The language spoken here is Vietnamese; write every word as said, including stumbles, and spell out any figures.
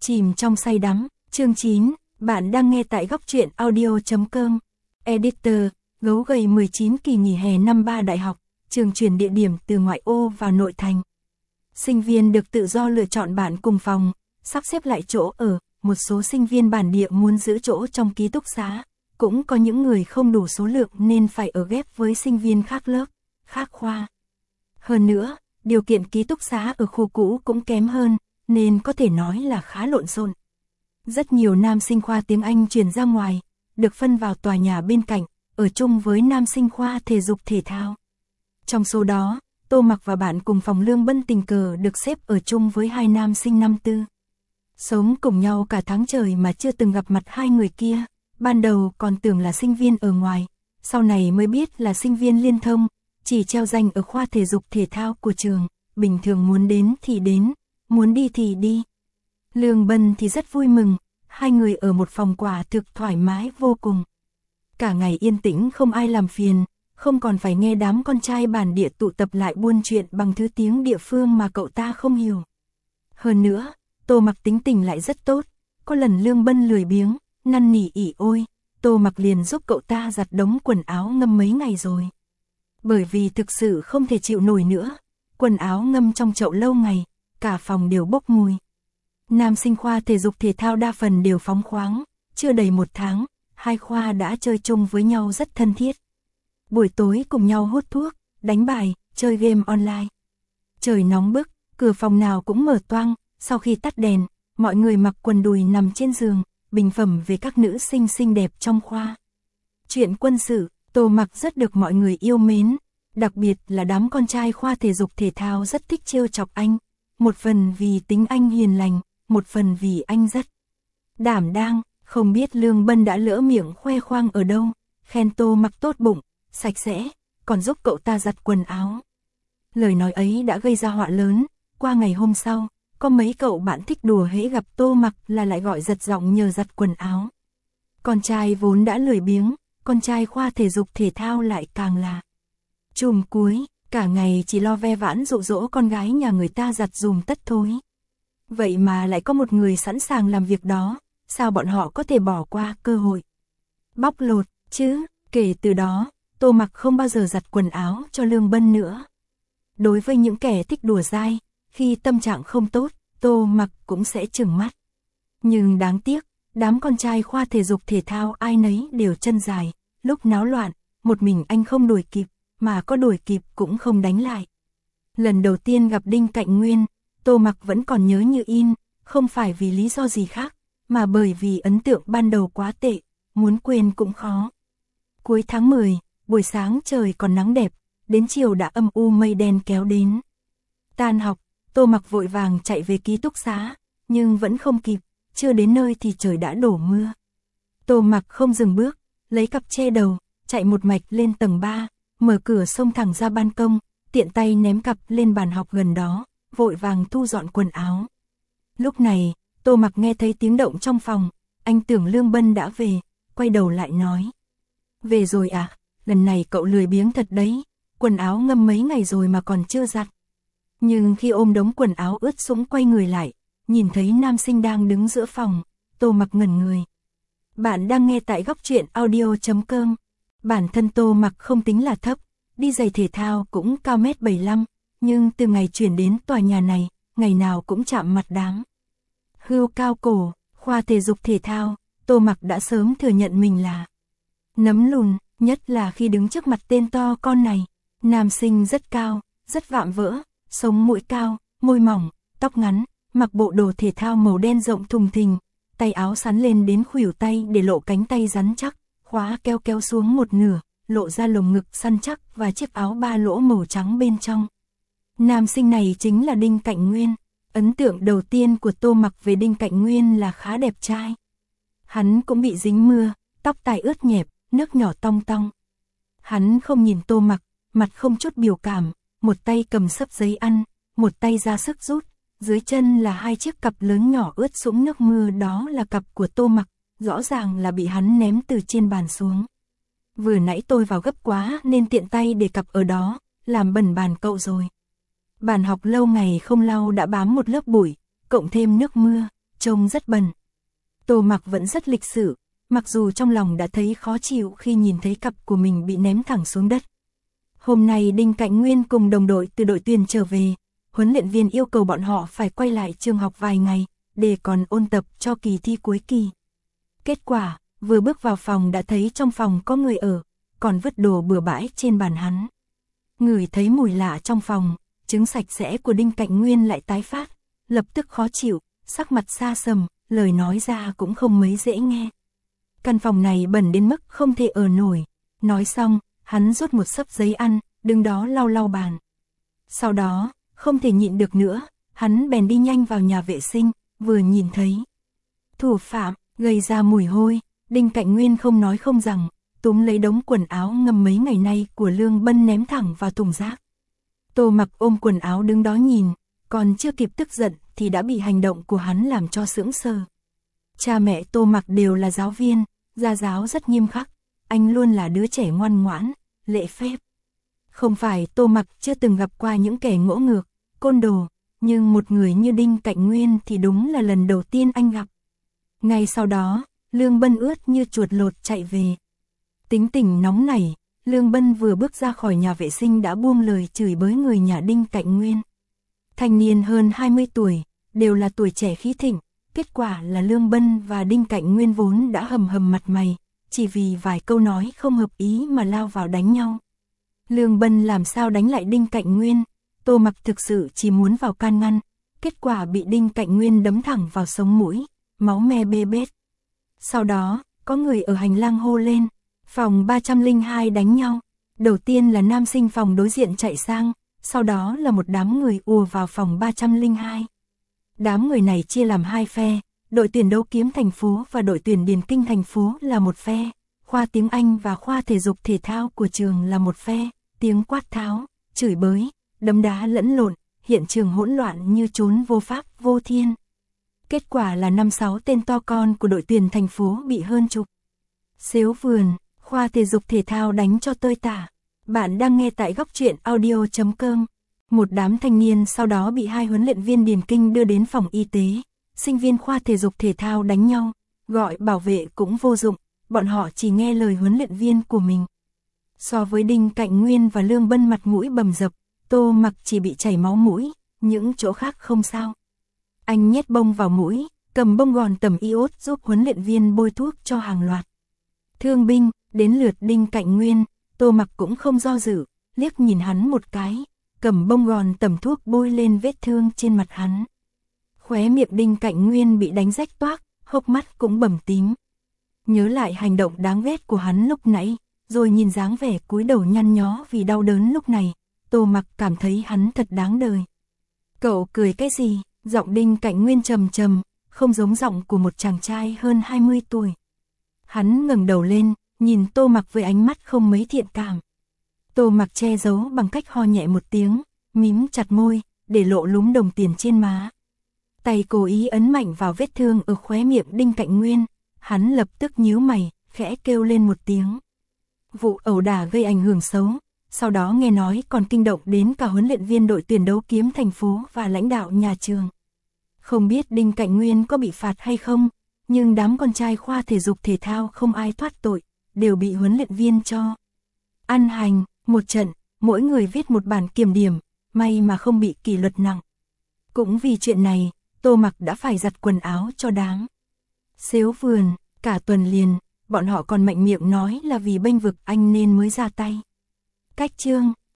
Chìm trong say đắm, chương chín, bạn đang nghe tại góc truyện audio chấm com. Editor, gấu gầy mười chín kỳ nghỉ hè năm ba đại học, trường chuyển địa điểm từ ngoại ô vào nội thành. Sinh viên được tự do lựa chọn bạn cùng phòng, sắp xếp lại chỗ ở, một số sinh viên bản địa muốn giữ chỗ trong ký túc xá, cũng có những người không đủ số lượng nên phải ở ghép với sinh viên khác lớp, khác khoa. Hơn nữa, điều kiện ký túc xá ở khu cũ cũng kém hơn, nên có thể nói là khá lộn xộn. Rất nhiều nam sinh khoa tiếng Anh chuyển ra ngoài, được phân vào tòa nhà bên cạnh, ở chung với nam sinh khoa thể dục thể thao. Trong số đó, Tô Mặc và bạn cùng phòng Lương Bân tình cờ được xếp ở chung với hai nam sinh năm tư. Sống cùng nhau cả tháng trời mà chưa từng gặp mặt hai người kia, ban đầu còn tưởng là sinh viên ở ngoài, sau này mới biết là sinh viên liên thông, chỉ treo danh ở khoa thể dục thể thao của trường, bình thường muốn đến thì đến, muốn đi thì đi. Lương Bân thì rất vui mừng, hai người ở một phòng quả thực thoải mái vô cùng. Cả ngày yên tĩnh không ai làm phiền, không còn phải nghe đám con trai bản địa tụ tập lại buôn chuyện bằng thứ tiếng địa phương mà cậu ta không hiểu. Hơn nữa, Tô Mặc tính tình lại rất tốt, có lần Lương Bân lười biếng, năn nỉ ỉ ôi, Tô Mặc liền giúp cậu ta giặt đống quần áo ngâm mấy ngày rồi. Bởi vì thực sự không thể chịu nổi nữa, quần áo ngâm trong chậu lâu ngày, cả phòng đều bốc mùi. Nam sinh khoa thể dục thể thao đa phần đều phóng khoáng, chưa đầy một tháng, hai khoa đã chơi chung với nhau rất thân thiết. Buổi tối cùng nhau hút thuốc, đánh bài, chơi game online. Trời nóng bức, cửa phòng nào cũng mở toang, sau khi tắt đèn, mọi người mặc quần đùi nằm trên giường, bình phẩm về các nữ sinh xinh đẹp trong khoa. Chuyện quân sự, Tô Mặc rất được mọi người yêu mến, đặc biệt là đám con trai khoa thể dục thể thao rất thích trêu chọc anh, một phần vì tính anh hiền lành, một phần vì anh rất đảm đang, không biết Lương Bân đã lỡ miệng khoe khoang ở đâu, khen Tô Mặc tốt bụng, sạch sẽ, còn giúp cậu ta giặt quần áo. Lời nói ấy đã gây ra họa lớn, qua ngày hôm sau, có mấy cậu bạn thích đùa hễ gặp Tô Mặc là lại gọi giật giọng nhờ giặt quần áo. Con trai vốn đã lười biếng, con trai khoa thể dục thể thao lại càng là chùm cuối, cả ngày chỉ lo ve vãn dụ dỗ con gái nhà người ta giặt dùm tất thối. Vậy mà lại có một người sẵn sàng làm việc đó, sao bọn họ có thể bỏ qua cơ hội bóc lột chứ? Kể từ đó, Tô Mặc không bao giờ giặt quần áo cho Lương Bân nữa. Đối với những kẻ thích đùa dai, khi tâm trạng không tốt, Tô Mặc cũng sẽ trừng mắt. Nhưng đáng tiếc, đám con trai khoa thể dục thể thao ai nấy đều chân dài, lúc náo loạn, một mình anh không đuổi kịp, mà có đuổi kịp cũng không đánh lại. Lần đầu tiên gặp Đinh Cạnh Nguyên, Tô Mặc vẫn còn nhớ như in, không phải vì lý do gì khác, mà bởi vì ấn tượng ban đầu quá tệ, muốn quên cũng khó. Cuối tháng mười, buổi sáng trời còn nắng đẹp, đến chiều đã âm u mây đen kéo đến. Tan học, Tô Mặc vội vàng chạy về ký túc xá, nhưng vẫn không kịp, chưa đến nơi thì trời đã đổ mưa. Tô Mặc không dừng bước, lấy cặp che đầu, chạy một mạch lên tầng ba, mở cửa xông thẳng ra ban công, tiện tay ném cặp lên bàn học gần đó, vội vàng thu dọn quần áo. Lúc này, Tô Mặc nghe thấy tiếng động trong phòng, anh tưởng Lương Bân đã về, quay đầu lại nói. Về rồi à, lần này cậu lười biếng thật đấy, quần áo ngâm mấy ngày rồi mà còn chưa giặt. Nhưng khi ôm đống quần áo ướt sũng quay người lại, nhìn thấy nam sinh đang đứng giữa phòng, Tô Mặc ngẩn người. Bạn đang nghe tại góc truyện audio chấm com. Bản thân Tô Mặc không tính là thấp, đi giày thể thao cũng cao mét bảy mươi lăm, nhưng từ ngày chuyển đến tòa nhà này, ngày nào cũng chạm mặt đám hươu cao cổ, khoa thể dục thể thao, Tô Mặc đã sớm thừa nhận mình là nấm lùn, nhất là khi đứng trước mặt tên to con này. Nam sinh rất cao, rất vạm vỡ, sống mũi cao, môi mỏng, tóc ngắn, mặc bộ đồ thể thao màu đen rộng thùng thình, tay áo sắn lên đến khuỷu tay để lộ cánh tay rắn chắc, khóa keo kéo xuống một nửa, lộ ra lồng ngực săn chắc và chiếc áo ba lỗ màu trắng bên trong. Nam sinh này chính là Đinh Cạnh Nguyên. Ấn tượng đầu tiên của Tô Mặc về Đinh Cạnh Nguyên là khá đẹp trai. Hắn cũng bị dính mưa, tóc tai ướt nhẹp, nước nhỏ tong tong. Hắn không nhìn Tô Mặc, mặt không chút biểu cảm, một tay cầm xấp giấy ăn, một tay ra sức rút, dưới chân là hai chiếc cặp lớn nhỏ ướt sũng nước mưa, đó là cặp của Tô Mặc, rõ ràng là bị hắn ném từ trên bàn xuống. Vừa nãy tôi vào gấp quá nên tiện tay để cặp ở đó, làm bẩn bàn cậu rồi. Bàn học lâu ngày không lau đã bám một lớp bụi, cộng thêm nước mưa, trông rất bẩn. Tô Mặc vẫn rất lịch sự, mặc dù trong lòng đã thấy khó chịu khi nhìn thấy cặp của mình bị ném thẳng xuống đất. Hôm nay Đinh Cạnh Nguyên cùng đồng đội từ đội tuyển trở về, huấn luyện viên yêu cầu bọn họ phải quay lại trường học vài ngày, để còn ôn tập cho kỳ thi cuối kỳ. Kết quả, vừa bước vào phòng đã thấy trong phòng có người ở, còn vứt đồ bừa bãi trên bàn hắn. Ngửi thấy mùi lạ trong phòng, trứng sạch sẽ của Đinh Cạnh Nguyên lại tái phát, lập tức khó chịu, sắc mặt xa sầm, lời nói ra cũng không mấy dễ nghe. Căn phòng này bẩn đến mức không thể ở nổi. Nói xong, hắn rút một xấp giấy ăn, đứng đó lau lau bàn. Sau đó, không thể nhịn được nữa, hắn bèn đi nhanh vào nhà vệ sinh, vừa nhìn thấy thủ phạm, gây ra mùi hôi, Đinh Cạnh Nguyên không nói không rằng, túm lấy đống quần áo ngâm mấy ngày nay của Lương Bân ném thẳng vào thùng rác. Tô Mặc ôm quần áo đứng đó nhìn, còn chưa kịp tức giận thì đã bị hành động của hắn làm cho sững sờ. Cha mẹ Tô Mặc đều là giáo viên, gia giáo rất nghiêm khắc, anh luôn là đứa trẻ ngoan ngoãn, lễ phép. Không phải Tô Mặc chưa từng gặp qua những kẻ ngỗ ngược, côn đồ, nhưng một người như Đinh Cạnh Nguyên thì đúng là lần đầu tiên anh gặp. Ngay sau đó, Lương Bân ướt như chuột lột chạy về. Tính tình nóng nảy, Lương Bân vừa bước ra khỏi nhà vệ sinh đã buông lời chửi bới người nhà Đinh Cạnh Nguyên. Thanh niên hơn hai mươi tuổi, đều là tuổi trẻ khí thịnh, kết quả là Lương Bân và Đinh Cạnh Nguyên vốn đã hầm hầm mặt mày, chỉ vì vài câu nói không hợp ý mà lao vào đánh nhau. Lương Bân làm sao đánh lại Đinh Cạnh Nguyên, Tô Mặc thực sự chỉ muốn vào can ngăn, kết quả bị Đinh Cạnh Nguyên đấm thẳng vào sống mũi, máu me bê bết. Sau đó, có người ở hành lang hô lên, phòng ba trăm lẻ hai đánh nhau. Đầu tiên là nam sinh phòng đối diện chạy sang, sau đó là một đám người ùa vào phòng ba trăm lẻ hai. Đám người này chia làm hai phe, đội tuyển đấu kiếm thành phố và đội tuyển điền kinh thành phố là một phe, khoa tiếng Anh và khoa thể dục thể thao của trường là một phe, tiếng quát tháo, chửi bới, đấm đá lẫn lộn, hiện trường hỗn loạn như trốn vô pháp vô thiên. Kết quả là năm sáu tên to con của đội tuyển thành phố bị hơn chục. Xếu vườn, khoa thể dục thể thao đánh cho tơi tả. Bạn đang nghe tại góc truyện audio chấm com. Một đám thanh niên sau đó bị hai huấn luyện viên điền kinh đưa đến phòng y tế. Sinh viên khoa thể dục thể thao đánh nhau, gọi bảo vệ cũng vô dụng, bọn họ chỉ nghe lời huấn luyện viên của mình. So với Đinh Cạnh Nguyên và Lương Bân mặt mũi bầm dập, Tô Mặc chỉ bị chảy máu mũi, những chỗ khác không sao. Anh nhét bông vào mũi, cầm bông gòn tầm iốt giúp huấn luyện viên bôi thuốc cho hàng loạt thương binh. Đến lượt Đinh Cạnh Nguyên, Tô Mặc cũng không do dự, liếc nhìn hắn một cái, cầm bông gòn tẩm thuốc bôi lên vết thương trên mặt hắn. Khóe miệng Đinh Cạnh Nguyên bị đánh rách toác, hốc mắt cũng bầm tím. Nhớ lại hành động đáng ghét của hắn lúc nãy, rồi nhìn dáng vẻ cúi đầu nhăn nhó vì đau đớn lúc này, Tô Mặc cảm thấy hắn thật đáng đời. Cậu cười cái gì? Giọng Đinh Cạnh Nguyên trầm trầm, không giống giọng của một chàng trai hơn hai mươi tuổi. Hắn ngẩng đầu lên, nhìn Tô Mặc với ánh mắt không mấy thiện cảm. Tô Mặc che giấu bằng cách ho nhẹ một tiếng, mím chặt môi, để lộ lúm đồng tiền trên má. Tay cố ý ấn mạnh vào vết thương ở khóe miệng Đinh Cạnh Nguyên, hắn lập tức nhíu mày, khẽ kêu lên một tiếng. Vụ ẩu đả gây ảnh hưởng xấu, sau đó nghe nói còn kinh động đến cả huấn luyện viên đội tuyển đấu kiếm thành phố và lãnh đạo nhà trường. Không biết Đinh Cạnh Nguyên có bị phạt hay không, nhưng đám con trai khoa thể dục thể thao không ai thoát tội, đều bị huấn luyện viên cho ăn hành, một trận, mỗi người viết một bản kiểm điểm, may mà không bị kỷ luật nặng. Cũng vì chuyện này, Tô Mặc đã phải giặt quần áo cho đám xếu vườn, cả tuần liền, bọn họ còn mạnh miệng nói là vì bênh vực anh nên mới ra tay. Cách chương